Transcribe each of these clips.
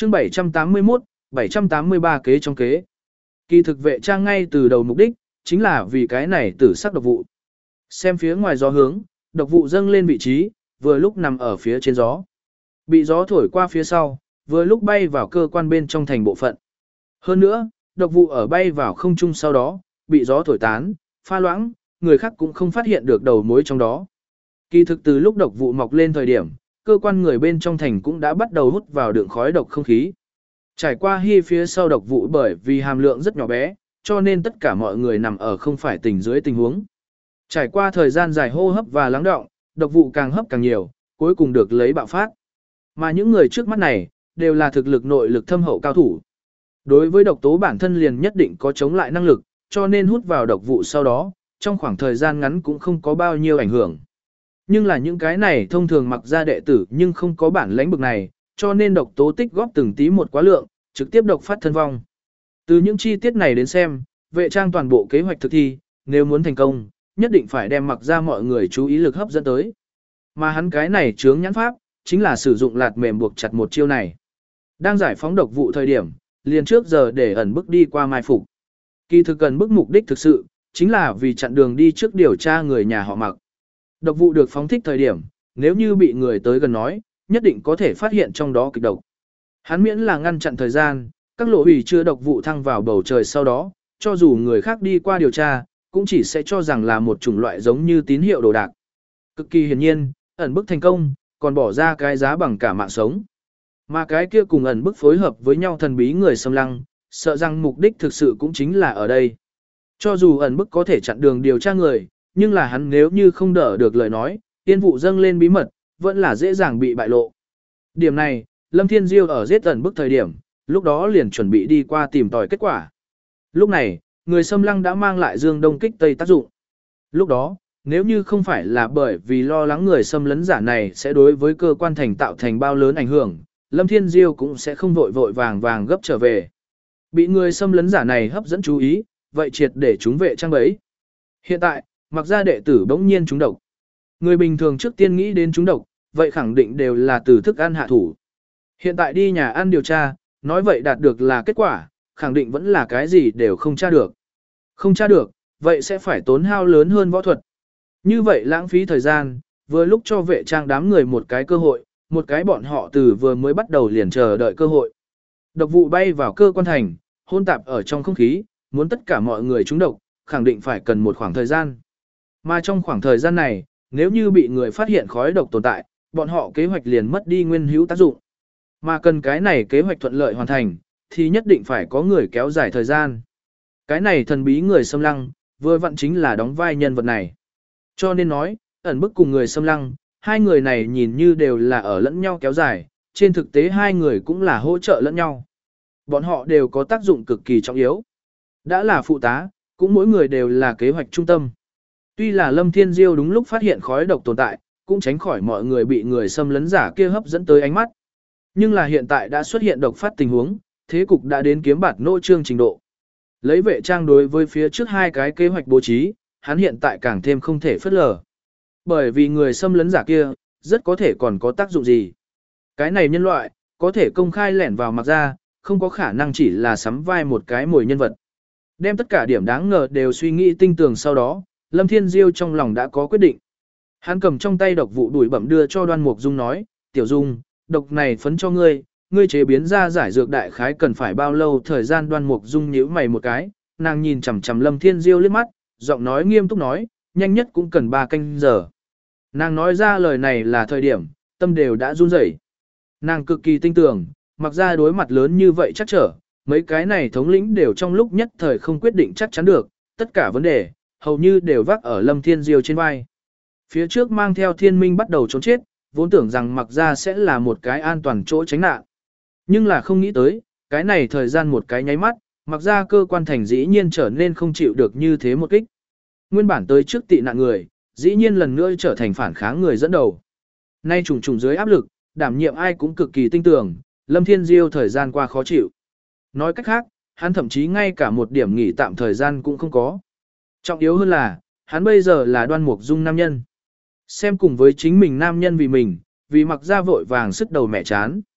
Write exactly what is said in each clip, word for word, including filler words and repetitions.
chương bảy trăm tám mươi mốt, bảy trăm tám mươi ba kế trong kế. Kỳ thực vệ trang ngay từ đầu mục đích, chính là vì cái này tử sắc độc vụ. Xem phía ngoài gió hướng, độc vụ dâng lên vị trí, vừa lúc nằm ở phía trên gió. Bị gió thổi qua phía sau, vừa lúc bay vào cơ quan bên trong thành bộ phận. Hơn nữa, độc vụ ở bay vào không trung sau đó, bị gió thổi tán, pha loãng, người khác cũng không phát hiện được đầu mối trong đó. Kỳ thực từ lúc độc vụ mọc lên thời điểm, cơ quan người bên trong thành cũng đã bắt đầu hút vào đường khói độc không khí. Trải qua hy phía sau độc vụ bởi vì hàm lượng rất nhỏ bé, cho nên tất cả mọi người nằm ở không phải tình dưới tình huống. Trải qua thời gian dài hô hấp và lắng đọng, độc vụ càng hấp càng nhiều, cuối cùng được lấy bạo phát. Mà những người trước mắt này, đều là thực lực nội lực thâm hậu cao thủ. Đối với độc tố bản thân liền nhất định có chống lại năng lực, cho nên hút vào độc vụ sau đó, trong khoảng thời gian ngắn cũng không có bao nhiêu ảnh hưởng. Nhưng là những cái này thông thường mặc ra đệ tử nhưng không có bản lãnh bực này, cho nên độc tố tích góp từng tí một quá lượng, trực tiếp độc phát thân vong. Từ những chi tiết này đến xem, vệ trang toàn bộ kế hoạch thực thi, nếu muốn thành công, nhất định phải đem mặc ra mọi người chú ý lực hấp dẫn tới. Mà hắn cái này chướng nhãn pháp, chính là sử dụng lạt mềm buộc chặt một chiêu này. Đang giải phóng độc vụ thời điểm, liền trước giờ để ẩn bức đi qua mai phục. Kỳ thực cần bức mục đích thực sự, chính là vì chặn đường đi trước điều tra người nhà họ mặc. Độc vụ được phóng thích thời điểm, nếu như bị người tới gần nói, nhất định có thể phát hiện trong đó kịch độc. Hắn miễn là ngăn chặn thời gian, các lộ hủy chưa độc vụ thăng vào bầu trời sau đó, cho dù người khác đi qua điều tra, cũng chỉ sẽ cho rằng là một chủng loại giống như tín hiệu đồ đạc. Cực kỳ hiển nhiên, ẩn bức thành công, còn bỏ ra cái giá bằng cả mạng sống. Mà cái kia cùng ẩn bức phối hợp với nhau thần bí người xâm lăng, sợ rằng mục đích thực sự cũng chính là ở đây. Cho dù ẩn bức có thể chặn đường điều tra người, nhưng là hắn nếu như không đỡ được lời nói, tiên vụ dâng lên bí mật, vẫn là dễ dàng bị bại lộ. Điểm này, Lâm Thiên Diêu ở giết ẩn bức thời điểm, lúc đó liền chuẩn bị đi qua tìm tòi kết quả. Lúc này, người xâm lăng đã mang lại dương đông kích tây tác dụng. Lúc đó, nếu như không phải là bởi vì lo lắng người xâm lấn giả này sẽ đối với cơ quan thành tạo thành bao lớn ảnh hưởng, Lâm Thiên Diêu cũng sẽ không vội vội vàng vàng gấp trở về. Bị người xâm lấn giả này hấp dẫn chú ý, vậy triệt để chúng vệ trang bẫy. Hiện tại, mặc ra đệ tử bỗng nhiên trúng độc. Người bình thường trước tiên nghĩ đến trúng độc, vậy khẳng định đều là từ thức ăn hạ thủ. Hiện tại đi nhà ăn điều tra, nói vậy đạt được là kết quả, khẳng định vẫn là cái gì đều không tra được. Không tra được, vậy sẽ phải tốn hao lớn hơn võ thuật. Như vậy lãng phí thời gian, vừa lúc cho vệ trang đám người một cái cơ hội, một cái bọn họ từ vừa mới bắt đầu liền chờ đợi cơ hội. Độc vụ bay vào cơ quan thành, hôn tạp ở trong không khí, muốn tất cả mọi người trúng độc, khẳng định phải cần một khoảng thời gian. Mà trong khoảng thời gian này, nếu như bị người phát hiện khói độc tồn tại, bọn họ kế hoạch liền mất đi nguyên hữu tác dụng. Mà cần cái này kế hoạch thuận lợi hoàn thành, thì nhất định phải có người kéo dài thời gian. Cái này thần bí người xâm lăng, vừa vặn chính là đóng vai nhân vật này. Cho nên nói, ẩn bức cùng người xâm lăng, hai người này nhìn như đều là ở lẫn nhau kéo dài, trên thực tế hai người cũng là hỗ trợ lẫn nhau. Bọn họ đều có tác dụng cực kỳ trọng yếu. Đã là phụ tá, cũng mỗi người đều là kế hoạch trung tâm. Tuy là Lâm Thiên Diêu đúng lúc phát hiện khói độc tồn tại, cũng tránh khỏi mọi người bị người xâm lấn giả kia hấp dẫn tới ánh mắt. Nhưng là hiện tại đã xuất hiện độc phát tình huống, thế cục đã đến kiếm bạt nỗ trương trình độ. Lấy vệ trang đối với phía trước hai cái kế hoạch bố trí, hắn hiện tại càng thêm không thể phớt lờ. Bởi vì người xâm lấn giả kia, rất có thể còn có tác dụng gì. Cái này nhân loại, có thể công khai lẻn vào mặc ra, không có khả năng chỉ là sắm vai một cái mồi nhân vật. Đem tất cả điểm đáng ngờ đều suy nghĩ tinh tường sau đó, Lâm Thiên Diêu trong lòng đã có quyết định. Hắn cầm trong tay độc vụ đuổi bẩm đưa cho Đoan Mục Dung nói, Tiểu Dung, độc này phấn cho ngươi, ngươi chế biến ra giải dược đại khái cần phải bao lâu thời gian. Đoan Mục Dung nhíu mày một cái, nàng nhìn chằm chằm Lâm Thiên Diêu liếc mắt, giọng nói nghiêm túc nói, nhanh nhất cũng cần ba canh giờ. Nàng nói ra lời này là thời điểm, tâm đều đã run rẩy. Nàng cực kỳ tin tưởng, mặc ra đối mặt lớn như vậy chắc trở, mấy cái này thống lĩnh đều trong lúc nhất thời không quyết định chắc chắn được, tất cả vấn đề, hầu như đều vác ở Lâm Thiên Diêu trên vai. Phía trước mang theo thiên minh bắt đầu trốn chết, vốn tưởng rằng mặc ra sẽ là một cái an toàn chỗ tránh nạn. Nhưng là không nghĩ tới, cái này thời gian một cái nháy mắt, mặc ra cơ quan thành dĩ nhiên trở nên không chịu được như thế một kích. Nguyên bản tới trước tị nạn người, dĩ nhiên lần nữa trở thành phản kháng người dẫn đầu. Nay trùng trùng dưới áp lực, đảm nhiệm ai cũng cực kỳ tin tưởng, Lâm Thiên Diêu thời gian qua khó chịu. Nói cách khác, hắn thậm chí ngay cả một điểm nghỉ tạm thời gian cũng không có. Trọng yếu hơn là, hắn bây giờ là Đoan Mục Dung nam nhân. Xem cùng với chính mình nam nhân vì mình, vì mặc ra vội vàng sức đầu mẹ chán.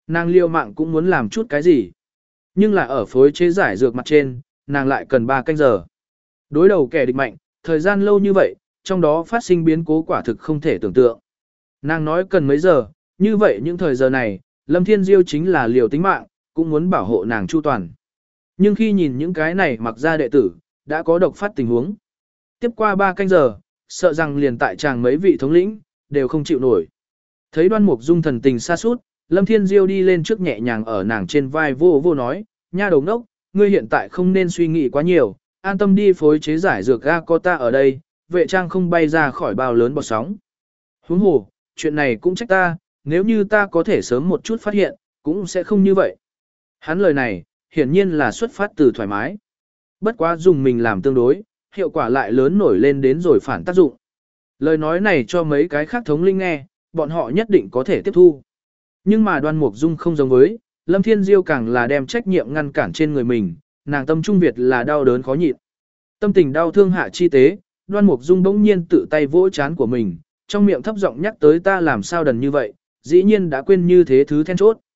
Nàng liều mạng cũng muốn làm chút cái gì. Nhưng là ở phối chế giải dược mặt trên, nàng lại cần ba canh giờ. Đối đầu kẻ địch mạnh, thời gian lâu như vậy, trong đó phát sinh biến cố quả thực không thể tưởng tượng. Nàng nói cần mấy giờ, như vậy những thời giờ này, Lâm Thiên Diêu chính là liều tính mạng, cũng muốn bảo hộ nàng chu toàn. Nhưng khi nhìn những cái này mặc ra đệ tử, đã có độc phát tình huống. Tiếp qua ba canh giờ, sợ rằng liền tại chàng mấy vị thống lĩnh, đều không chịu nổi. Thấy Đoan Mục Dung thần tình xa sút, Lâm Thiên Diêu đi lên trước nhẹ nhàng ở nàng trên vai vô vô nói, nha đầu ngốc, ngươi hiện tại không nên suy nghĩ quá nhiều, an tâm đi phối chế giải dược ga có ta ở đây, vệ trang không bay ra khỏi bao lớn bọt sóng. Huống hồ, chuyện này cũng trách ta, nếu như ta có thể sớm một chút phát hiện, cũng sẽ không như vậy. Hắn lời này, hiển nhiên là xuất phát từ thoải mái. Bất quá dùng mình làm tương đối, hiệu quả lại lớn nổi lên đến rồi phản tác dụng. Lời nói này cho mấy cái khác thống linh nghe, bọn họ nhất định có thể tiếp thu. Nhưng mà Đoan Mục Dung không giống với, Lâm Thiên Diêu càng là đem trách nhiệm ngăn cản trên người mình, nàng tâm trung Việt là đau đớn khó nhịn. Tâm tình đau thương hạ chi tế, Đoan Mục Dung bỗng nhiên tự tay vỗ trán của mình, trong miệng thấp giọng nhắc tới ta làm sao đần như vậy, dĩ nhiên đã quên như thế thứ then chốt.